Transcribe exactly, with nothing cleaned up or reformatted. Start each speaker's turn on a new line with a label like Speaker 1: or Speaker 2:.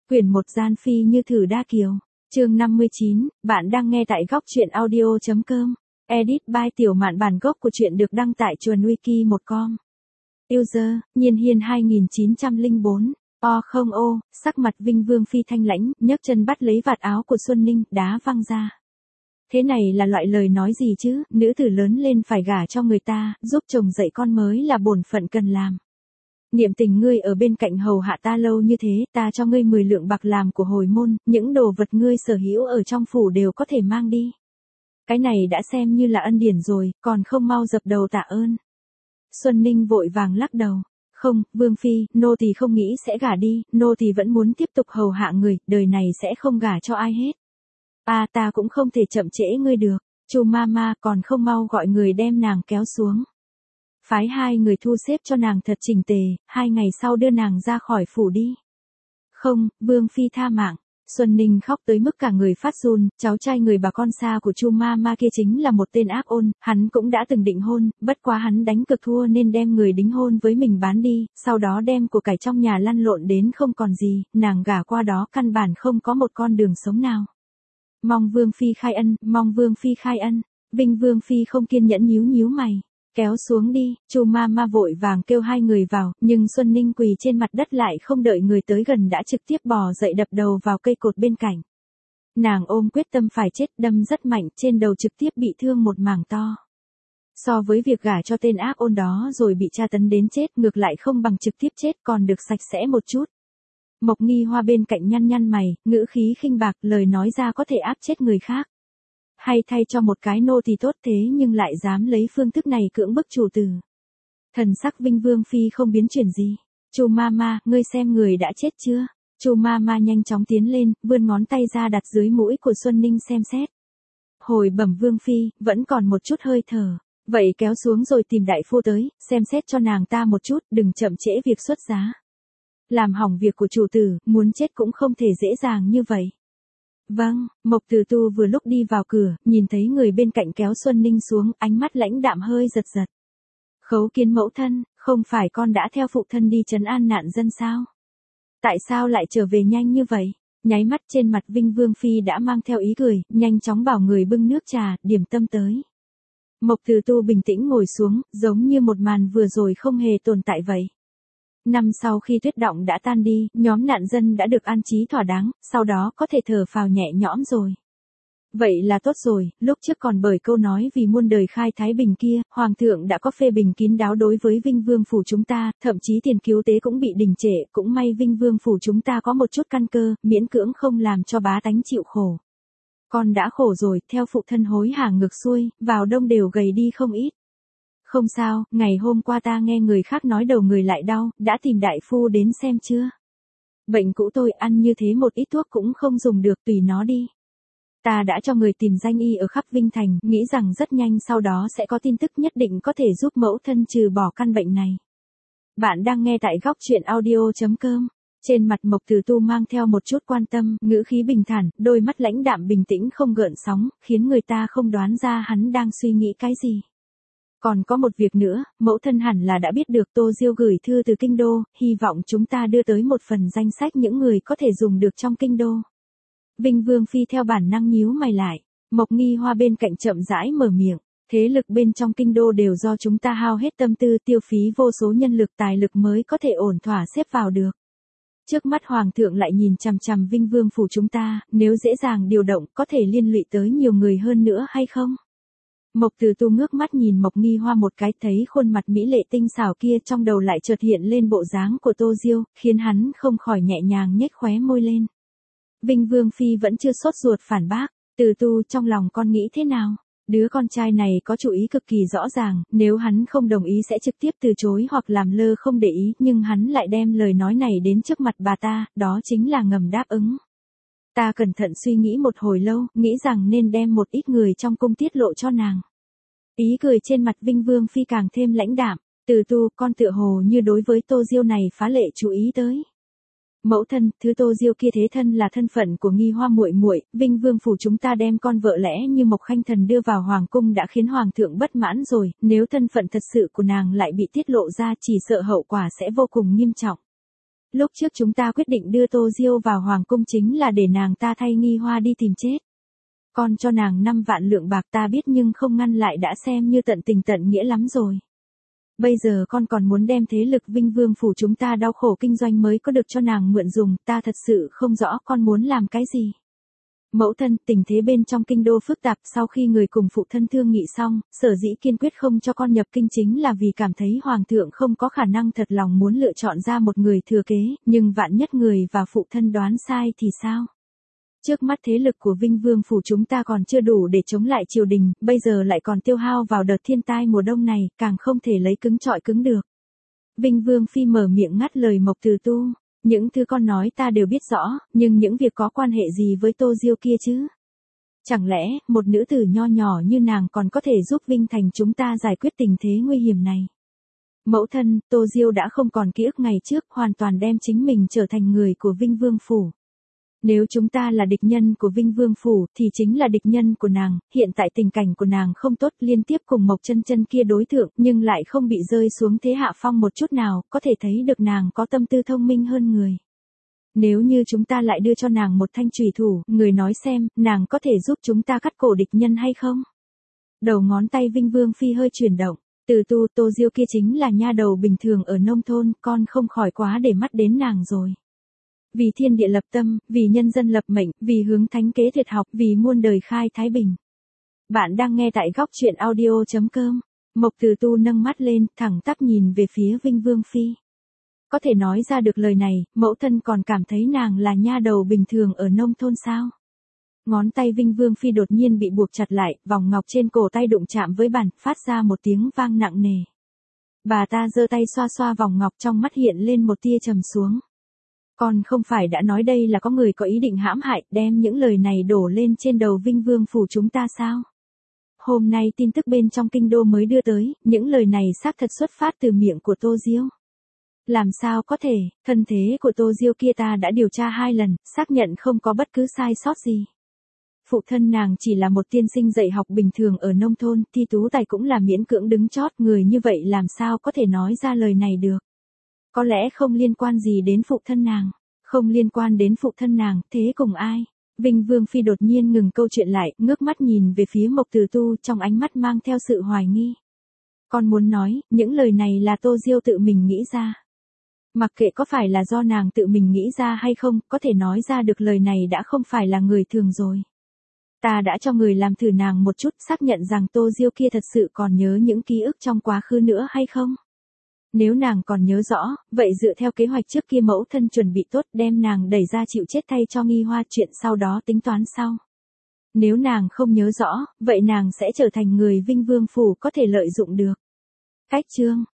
Speaker 1: Quyển một Gian phi như thử đa kiều. Chương năm mươi chín, bạn đang nghe tại góc truyện audio chấm com. Edit by Tiểu Mạn. Bản gốc của truyện được đăng tại chuồn wiki một chấm com. User, Nhiên Hiên hai nghìn chín trăm lẻ bốn. O không ô, sắc mặt Vinh Vương Phi thanh lãnh, nhấc chân bắt lấy vạt áo của Xuân Ninh, đá văng ra. Thế này là loại lời nói gì chứ, nữ tử lớn lên phải gả cho người ta, giúp chồng dạy con mới là bổn phận cần làm. Niệm tình ngươi ở bên cạnh hầu hạ ta lâu như thế, ta cho ngươi mười lượng bạc làm của hồi môn, những đồ vật ngươi sở hữu ở trong phủ đều có thể mang đi. Cái này đã xem như là ân điển rồi, còn không mau dập đầu tạ ơn. Xuân Ninh vội vàng lắc đầu. Không, Vương Phi, nô tỳ không nghĩ sẽ gả đi, nô tỳ vẫn muốn tiếp tục hầu hạ người, đời này sẽ không gả cho ai hết. À, ta cũng không thể chậm trễ ngươi được, Chu Mama còn không mau gọi người đem nàng kéo xuống. Phái hai người thu xếp cho nàng thật chỉnh tề, hai ngày sau đưa nàng ra khỏi phủ đi. Không, Vương Phi tha mạng. Xuân Ninh khóc tới mức cả người phát run, cháu trai người bà con xa của Chu Mama kia chính là một tên ác ôn, hắn cũng đã từng định hôn, bất quá hắn đánh cực thua nên đem người đính hôn với mình bán đi, sau đó đem của cải trong nhà lăn lộn đến không còn gì, nàng gả qua đó căn bản không có một con đường sống nào. Mong Vương Phi khai ân, mong Vương Phi khai ân. Vinh Vương Phi không kiên nhẫn nhíu nhíu mày. Kéo xuống đi, Chu Mama vội vàng kêu hai người vào, nhưng Xuân Ninh quỳ trên mặt đất lại không đợi người tới gần đã trực tiếp bò dậy đập đầu vào cây cột bên cạnh. Nàng ôm quyết tâm phải chết, đâm rất mạnh, trên đầu trực tiếp bị thương một mảng to. So với việc gả cho tên ác ôn đó rồi bị tra tấn đến chết, ngược lại không bằng trực tiếp chết còn được sạch sẽ một chút. Mộc Nghi Hoa bên cạnh nhăn nhăn mày, ngữ khí khinh bạc, lời nói ra có thể áp chết người khác. Hay thay cho một cái nô thì tốt thế nhưng lại dám lấy phương thức này cưỡng bức chủ tử. Thần sắc Vinh Vương Phi không biến chuyển gì. Chu Mama, ngươi xem người đã chết chưa? Chu Mama nhanh chóng tiến lên, vươn ngón tay ra đặt dưới mũi của Xuân Ninh xem xét. Hồi bẩm Vương Phi, vẫn còn một chút hơi thở. Vậy kéo xuống rồi tìm đại phu tới, xem xét cho nàng ta một chút, đừng chậm trễ việc xuất giá. Làm hỏng việc của chủ tử, muốn chết cũng không thể dễ dàng như vậy. Vâng, Mộc Từ Tu vừa lúc đi vào cửa, nhìn thấy người bên cạnh kéo Xuân Ninh xuống, ánh mắt lãnh đạm hơi giật giật. Khấu Kiến mẫu thân, không phải con đã theo phụ thân đi trấn an nạn dân sao? Tại sao lại trở về nhanh như vậy? Nháy mắt trên mặt Vinh Vương Phi đã mang theo ý cười, nhanh chóng bảo người bưng nước trà, điểm tâm tới. Mộc Từ Tu bình tĩnh ngồi xuống, giống như một màn vừa rồi không hề tồn tại vậy. Năm sau khi tuyết động đã tan đi, nhóm nạn dân đã được an trí thỏa đáng, sau đó có thể thở phào nhẹ nhõm rồi. Vậy là tốt rồi, lúc trước còn bởi câu nói vì muôn đời khai thái bình kia, Hoàng thượng đã có phê bình kín đáo đối với Vinh Vương phủ chúng ta, thậm chí tiền cứu tế cũng bị đình trệ, cũng may Vinh Vương phủ chúng ta có một chút căn cơ, miễn cưỡng không làm cho bá tánh chịu khổ. Con đã khổ rồi, theo phụ thân hối hả ngược xuôi, vào đông đều gầy đi không ít. Không sao, ngày hôm qua ta nghe người khác nói đầu người lại đau, đã tìm đại phu đến xem chưa? Bệnh cũ tôi ăn như thế một ít thuốc cũng không dùng được, tùy nó đi. Ta đã cho người tìm danh y ở khắp Vinh Thành, nghĩ rằng rất nhanh sau đó sẽ có tin tức nhất định có thể giúp mẫu thân trừ bỏ căn bệnh này. Bạn đang nghe tại góc truyện audio chấm com. Trên mặt Mộc Từ Tu mang theo một chút quan tâm, ngữ khí bình thản, đôi mắt lãnh đạm bình tĩnh không gợn sóng, khiến người ta không đoán ra hắn đang suy nghĩ cái gì. Còn có một việc nữa, mẫu thân hẳn là đã biết được Tô Diêu gửi thư từ kinh đô, hy vọng chúng ta đưa tới một phần danh sách những người có thể dùng được trong kinh đô. Vinh Vương Phi theo bản năng nhíu mày lại, Mộc Nghi Hoa bên cạnh chậm rãi mở miệng, thế lực bên trong kinh đô đều do chúng ta hao hết tâm tư tiêu phí vô số nhân lực tài lực mới có thể ổn thỏa xếp vào được. Trước mắt Hoàng thượng lại nhìn chằm chằm Vinh Vương phủ chúng ta, nếu dễ dàng điều động có thể liên lụy tới nhiều người hơn nữa hay không? Mộc Từ Tu ngước mắt nhìn Mộc Nghi Hoa một cái, thấy khuôn mặt mỹ lệ tinh xảo kia trong đầu lại chợt hiện lên bộ dáng của Tô Diêu, khiến hắn không khỏi nhẹ nhàng nhếch khóe môi lên. Vinh Vương Phi vẫn chưa sốt ruột phản bác, Từ Tu trong lòng con nghĩ thế nào? Đứa con trai này có chủ ý cực kỳ rõ ràng, nếu hắn không đồng ý sẽ trực tiếp từ chối hoặc làm lơ không để ý, nhưng hắn lại đem lời nói này đến trước mặt bà ta, đó chính là ngầm đáp ứng. Ta cẩn thận suy nghĩ một hồi lâu, nghĩ rằng nên đem một ít người trong cung tiết lộ cho nàng. Ý cười trên mặt Vinh Vương Phi càng thêm lãnh đạm, Từ Tu, con tựa hồ như đối với Tô Diêu này phá lệ chú ý tới. Mẫu thân, thứ Tô Diêu kia thế thân là thân phận của Nghi Hoa muội muội, Vinh Vương phủ chúng ta đem con vợ lẽ như Mộc Khanh Thần đưa vào hoàng cung đã khiến hoàng thượng bất mãn rồi, nếu thân phận thật sự của nàng lại bị tiết lộ ra chỉ sợ hậu quả sẽ vô cùng nghiêm trọng. Lúc trước chúng ta quyết định đưa Tô Diêu vào hoàng cung chính là để nàng ta thay Nghi Hoa đi tìm chết. Con cho nàng năm vạn lượng bạc ta biết nhưng không ngăn lại đã xem như tận tình tận nghĩa lắm rồi. Bây giờ con còn muốn đem thế lực Vinh Vương phủ chúng ta đau khổ kinh doanh mới có được cho nàng mượn dùng, ta thật sự không rõ con muốn làm cái gì. Mẫu thân, tình thế bên trong kinh đô phức tạp, sau khi người cùng phụ thân thương nghị xong, sở dĩ kiên quyết không cho con nhập kinh chính là vì cảm thấy hoàng thượng không có khả năng thật lòng muốn lựa chọn ra một người thừa kế, nhưng vạn nhất người và phụ thân đoán sai thì sao? Trước mắt thế lực của Vinh Vương phủ chúng ta còn chưa đủ để chống lại triều đình, bây giờ lại còn tiêu hao vào đợt thiên tai mùa đông này, càng không thể lấy cứng trọi cứng được. Vinh Vương phi mở miệng ngắt lời Mộc Từ Tu. Những thứ con nói ta đều biết rõ, nhưng những việc có quan hệ gì với Tô Diêu kia chứ? Chẳng lẽ, một nữ tử nho nhỏ như nàng còn có thể giúp Vinh Thành chúng ta giải quyết tình thế nguy hiểm này? Mẫu thân, Tô Diêu đã không còn ký ức ngày trước, hoàn toàn đem chính mình trở thành người của Vinh Vương phủ. Nếu chúng ta là địch nhân của Vinh Vương phủ thì chính là địch nhân của nàng, hiện tại tình cảnh của nàng không tốt, liên tiếp cùng Mộc Chân Chân kia đối thượng nhưng lại không bị rơi xuống thế hạ phong một chút nào, có thể thấy được nàng có tâm tư thông minh hơn người. Nếu như chúng ta lại đưa cho nàng một thanh chùy thủ, người nói xem, nàng có thể giúp chúng ta cắt cổ địch nhân hay không? Đầu ngón tay Vinh Vương phi hơi chuyển động, Từ Tu, Tô Diêu kia chính là nha đầu bình thường ở nông thôn, con không khỏi quá để mắt đến nàng rồi. Vì thiên địa lập tâm, vì nhân dân lập mệnh, vì hướng thánh kế tuyệt học, vì muôn đời khai thái bình. Bạn đang nghe tại góc truyện audio chấm com. Mộc Từ Tu nâng mắt lên, thẳng tắp nhìn về phía Vinh Vương phi. Có thể nói ra được lời này, mẫu thân còn cảm thấy nàng là nha đầu bình thường ở nông thôn sao? Ngón tay Vinh Vương phi đột nhiên bị buộc chặt lại, vòng ngọc trên cổ tay đụng chạm với bàn, phát ra một tiếng vang nặng nề. Bà ta giơ tay xoa xoa vòng ngọc, trong mắt hiện lên một tia trầm xuống. Con không phải đã nói đây là có người có ý định hãm hại, đem những lời này đổ lên trên đầu Vinh Vương phủ chúng ta sao? Hôm nay tin tức bên trong kinh đô mới đưa tới, những lời này xác thật xuất phát từ miệng của Tô Diêu. Làm sao có thể, thân thế của Tô Diêu kia ta đã điều tra hai lần, xác nhận không có bất cứ sai sót gì. Phụ thân nàng chỉ là một tiên sinh dạy học bình thường ở nông thôn, thi tú tài cũng là miễn cưỡng đứng chót, người như vậy làm sao có thể nói ra lời này được. Có lẽ không liên quan gì đến phụ thân nàng, không liên quan đến phụ thân nàng, thế cùng ai? Vinh Vương phi đột nhiên ngừng câu chuyện lại, ngước mắt nhìn về phía Mộc Từ Tu, trong ánh mắt mang theo sự hoài nghi. Con muốn nói, những lời này là Tô Diêu tự mình nghĩ ra. Mặc kệ có phải là do nàng tự mình nghĩ ra hay không, có thể nói ra được lời này đã không phải là người thường rồi. Ta đã cho người làm thử nàng một chút, xác nhận rằng Tô Diêu kia thật sự còn nhớ những ký ức trong quá khứ nữa hay không? Nếu nàng còn nhớ rõ, vậy dựa theo kế hoạch trước kia mẫu thân chuẩn bị tốt, đem nàng đẩy ra chịu chết thay cho Nghi Hoa, chuyện sau đó tính toán sau. Nếu nàng không nhớ rõ, vậy nàng sẽ trở thành người Vinh Vương phủ có thể lợi dụng được. Cách chương